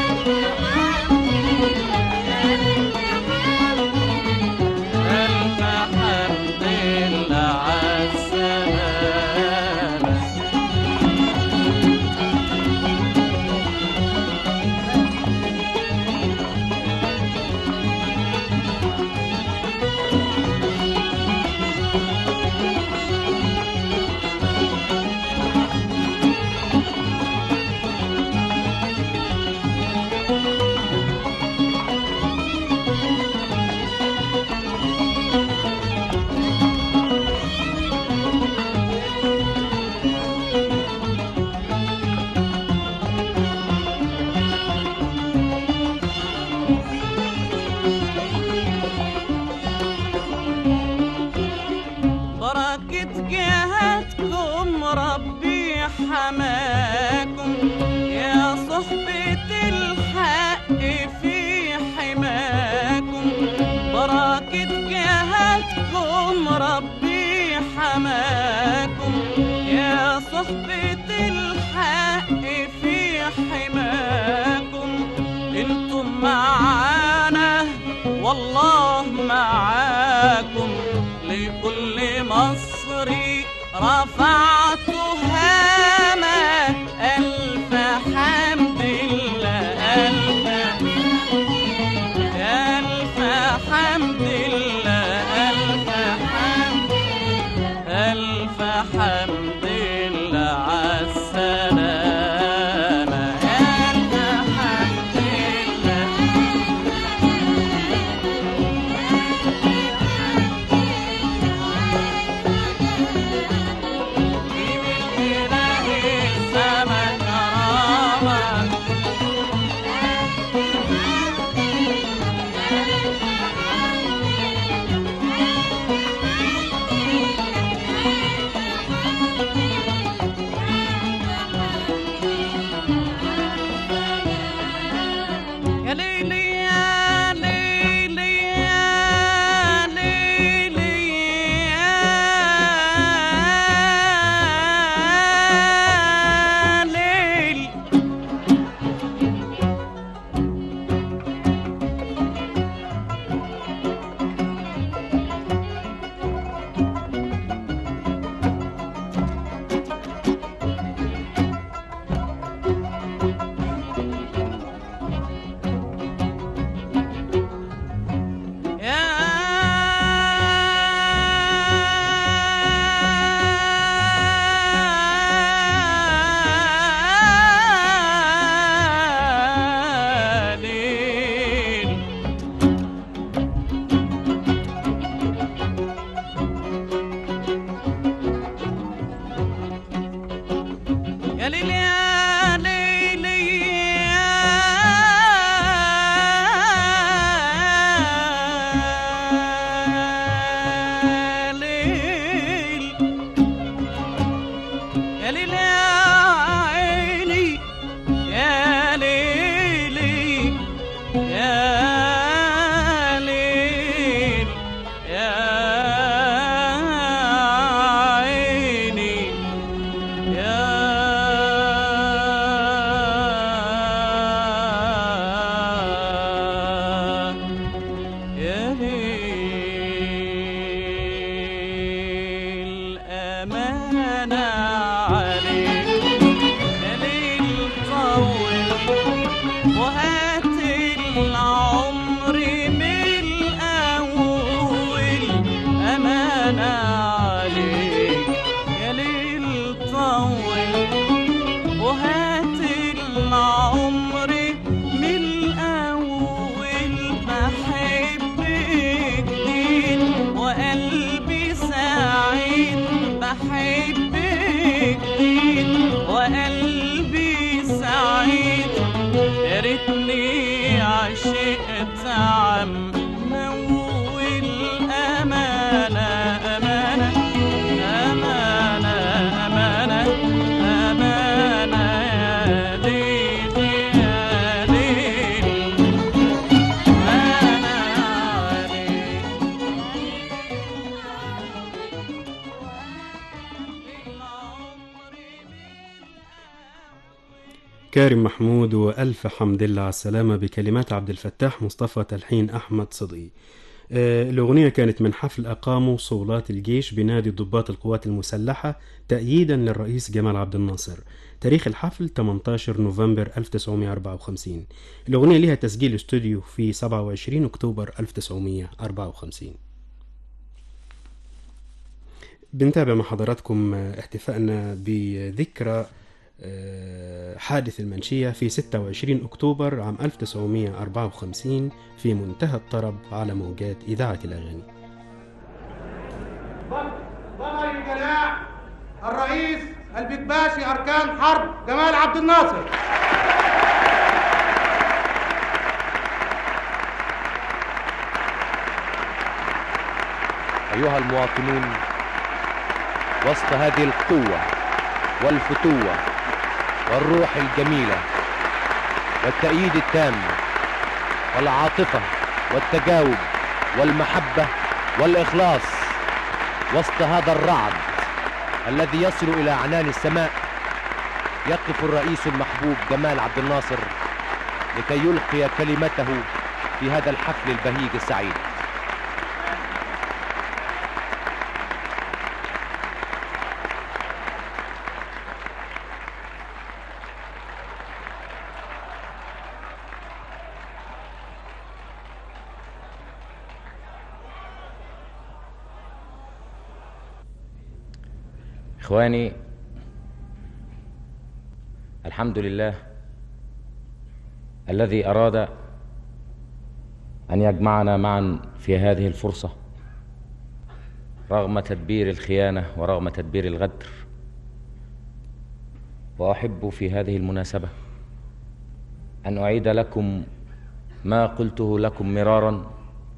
ألف حمد الله عالسلامة بركة جهادكم ربي حماكم يا صحبة الحق في حماكم بركة جهادكم ربي حماكم يا صحبة الحق في حماكم انتم معانا والله معاكم لكل مصري رفعت هامة ألف حمد الله ألف حمد الله ألف حمد الله عالسلامة ألف حمد الله أمنة والأمانة أمانة أمانة أمانة أمانة يا ليل يا ليل أنا عليك كارم محمود وألف حمد لله على السلامة بكلمات عبد الفتاح مصطفى تلحين أحمد صدقي. الأغنية كانت من حفل أقاموا صولات الجيش بنادي ضباط القوات المسلحة تأييدا للرئيس جمال عبد الناصر. تاريخ الحفل 18 نوفمبر 1954. الأغنية لها تسجيل استوديو في 27 أكتوبر 1954. بنتابع مع حضراتكم احتفائنا بذكرى حادث المنشية في 26 أكتوبر عام 1954 في منتهى الطرب على موجات إذاعة الأغاني. ظهر الجلاء الرئيس البكباشي أركان حرب جمال عبد الناصر. أيها المواطنون، وسط هذه القوة والفتوة والروح الجميلة والتأييد التام والعاطفة والتجاوب والمحبة والإخلاص، وسط هذا الرعد الذي يصل إلى عنان السماء، يقف الرئيس المحبوب جمال عبد الناصر لكي يلقي كلمته في هذا الحفل البهيج السعيد. إخواني، الحمد لله الذي أراد أن يجمعنا معا في هذه الفرصة رغم تدبير الخيانة ورغم تدبير الغدر. وأحب في هذه المناسبة أن أعيد لكم ما قلته لكم مرارا: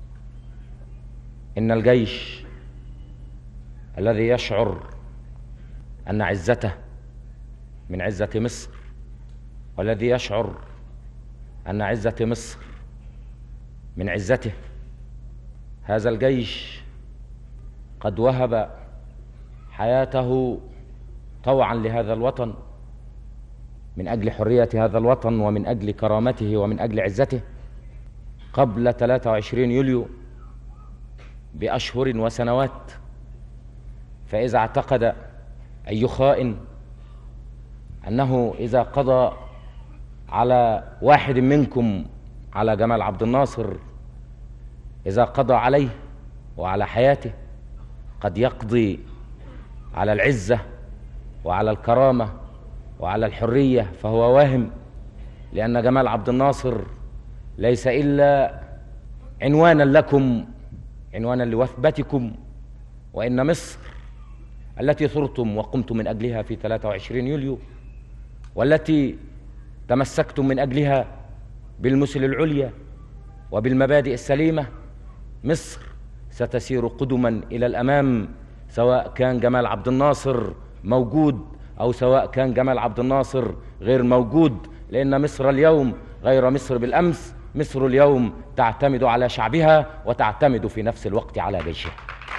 إن الجيش الذي يشعر أن عزته من عزة مصر، والذي يشعر أن عزة مصر من عزته، هذا الجيش قد وهب حياته طوعا لهذا الوطن من أجل حرية هذا الوطن ومن أجل كرامته ومن أجل عزته قبل 23 يوليو بأشهر وسنوات. فإذا اعتقد أي خائن أنه إذا قضى على واحد منكم، على جمال عبد الناصر، إذا قضى عليه وعلى حياته قد يقضي على العزة وعلى الكرامة وعلى الحرية، فهو واهم، لأن جمال عبد الناصر ليس إلا عنوانا لكم، عنوانا لوثبتكم، وإن مصر التي ثرتم وقمتم من أجلها في 23 يوليو، والتي تمسكتم من أجلها بالمثل العليا وبالمبادئ السليمة، مصر ستسير قدما إلى الأمام، سواء كان جمال عبد الناصر موجود أو سواء كان جمال عبد الناصر غير موجود، لأن مصر اليوم غير مصر بالأمس. مصر اليوم تعتمد على شعبها وتعتمد في نفس الوقت على جيشها.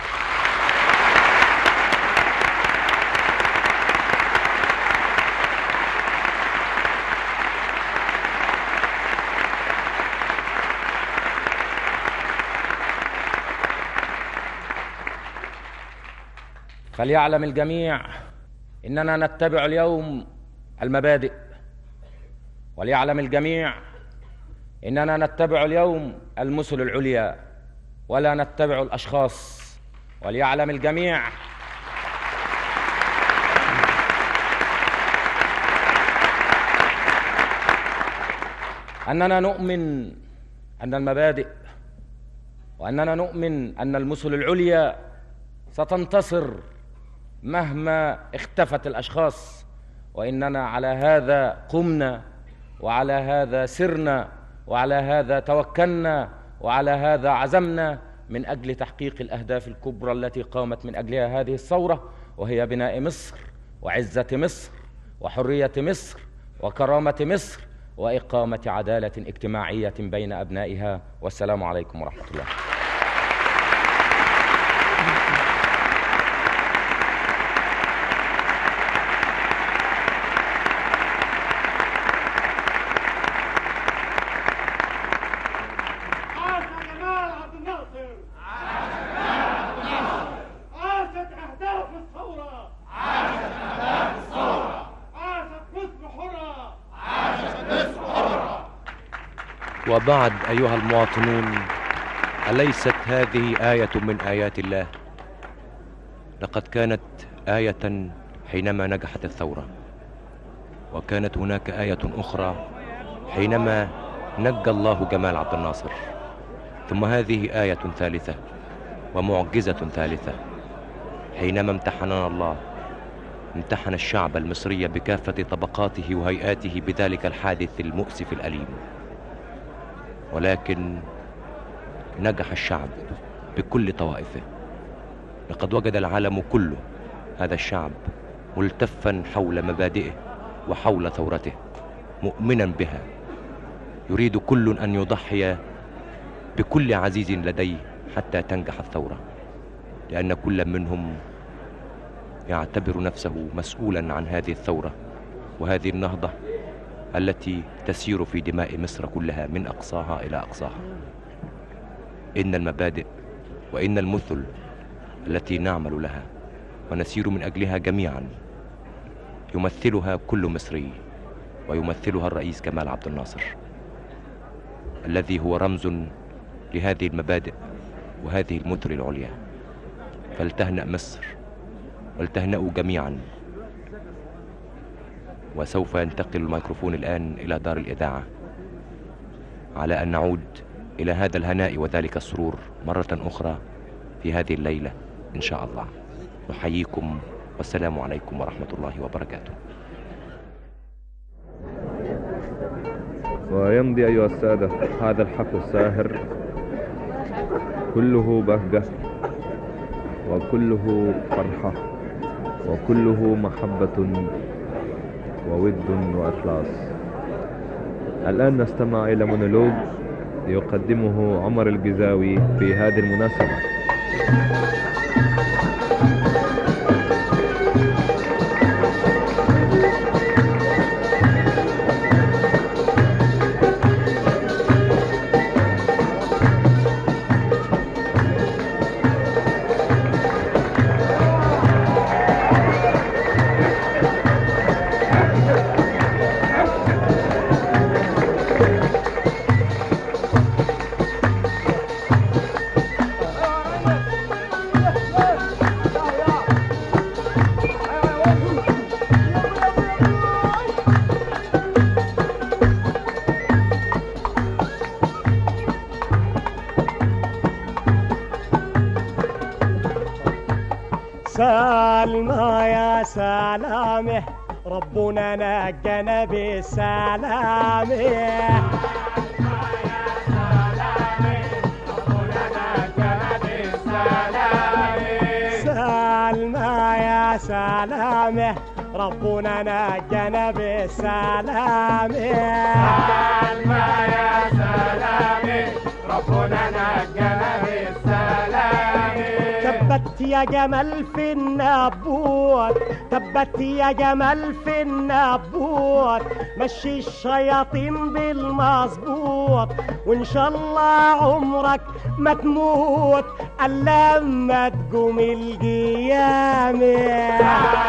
فليعلم الجميع إننا نتبع اليوم المبادئ، وليعلم الجميع إننا نتبع اليوم المثل العليا ولا نتبع الأشخاص، وليعلم الجميع أننا نؤمن أن المبادئ، وأننا نؤمن أن المثل العليا ستنتصر مهما اختفت الأشخاص، وإننا على هذا قمنا وعلى هذا سرنا وعلى هذا توكلنا وعلى هذا عزمنا من أجل تحقيق الأهداف الكبرى التي قامت من أجلها هذه الثورة، وهي بناء مصر وعزة مصر وحرية مصر وكرامة مصر وإقامة عدالة اجتماعية بين أبنائها. والسلام عليكم ورحمة الله. وبعد أيها المواطنون، أليست هذه آية من آيات الله؟ لقد كانت آية حينما نجحت الثورة، وكانت هناك آية أخرى حينما نجى الله جمال عبد الناصر، ثم هذه آية ثالثة ومعجزة ثالثة حينما امتحننا الله، امتحن الشعب المصري بكافة طبقاته وهيئاته بذلك الحادث المؤسف الأليم، ولكن نجح الشعب بكل طوائفه. لقد وجد العالم كله هذا الشعب ملتفا حول مبادئه وحول ثورته، مؤمنا بها، يريد كل أن يضحي بكل عزيز لديه حتى تنجح الثورة، لأن كل منهم يعتبر نفسه مسؤولا عن هذه الثورة وهذه النهضة التي تسير في دماء مصر كلها من أقصاها إلى أقصاها. إن المبادئ وإن المثل التي نعمل لها ونسير من أجلها جميعا يمثلها كل مصري، ويمثلها الرئيس جمال عبد الناصر الذي هو رمز لهذه المبادئ وهذه المثل العليا. فلتهنأ مصر ولتهنأوا جميعا. وسوف ينتقل الميكروفون الآن إلى دار الإذاعة على أن نعود إلى هذا الهناء وذلك السرور مرة أخرى في هذه الليلة إن شاء الله. نحييكم والسلام عليكم ورحمة الله وبركاته. ويمضي أيها السادة هذا الحفل الساهر كله بهجة وكله فرحة وكله محبة وود وإخلاص. الآن نستمع إلى مونولوج يقدمه عمر الجزاوي في هذه المناسبة. سلمى يا سلامه ربنا نجانا بالسلامه. سلمى يا سلامه ربنا نجانا بالسلامه. سلمى يا سلامه ربنا نجانا بالسلامه. تبت يا جمال في النبوت، تبت يا جمال في النبوت، مشي الشياطين بالمظبوط وان شاء الله عمرك ما تموت الا لما تقوم القيامه.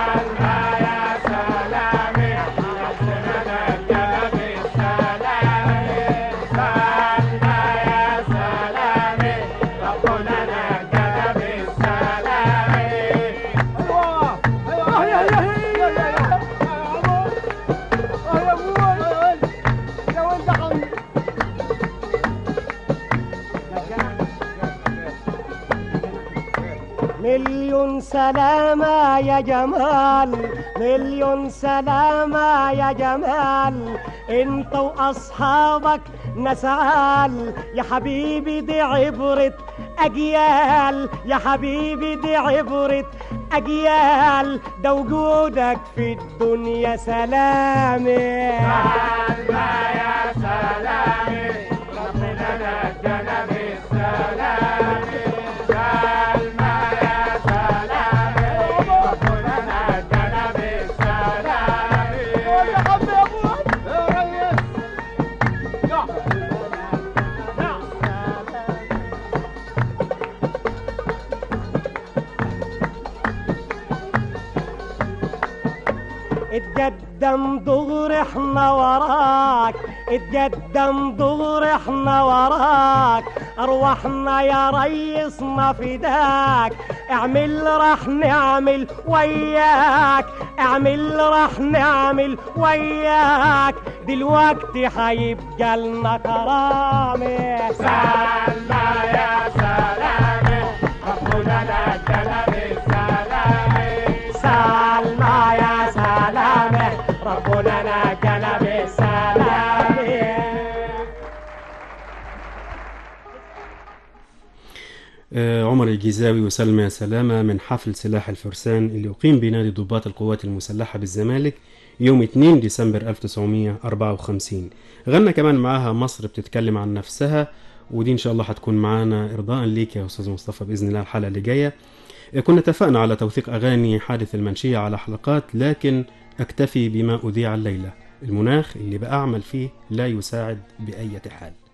مليون سلامة يا جمال، مليون سلامة يا جمال، انت واصحابك نسعال يا حبيبي دي عبرة أجيال يا حبيبي دي عبرة أجيال ده وجودك في الدنيا سلامي يا سلامي ربنا نجانا بالسلامي سلمى يا سلامي ربنا نجانا بالسلامي يا حبيبي يا ريس اتقدم دغري احنا وراك اتقدم دغري احنا وراك ارواحنا يا ريسنا فداك اعمل راح نعمل وياك اعمل راح نعمل وياك دلوقتي هيبقى لنا كرامه سلمى يا سلامي ربنا نجانا بالسلامي سلمى يا سلامه ربنا نجانا بالسلامه. عمر الجيزاوي وسلمى يا سلامة من حفل سلاح الفرسان اللي أقيم بنادي ضباط القوات المسلحة بالزمالك يوم 2 ديسمبر 1954. غنى كمان معاها مصر بتتكلم عن نفسها، ودي إن شاء الله هتكون معانا إرضاء ليك يا أستاذ مصطفى بإذن الله الحلقة اللي جاية. كنا اتفقنا على توثيق أغاني حادث المنشية على حلقات، لكن أكتفي بما أذيع الليلة. المناخ اللي بأعمل فيه لا يساعد بأي حال.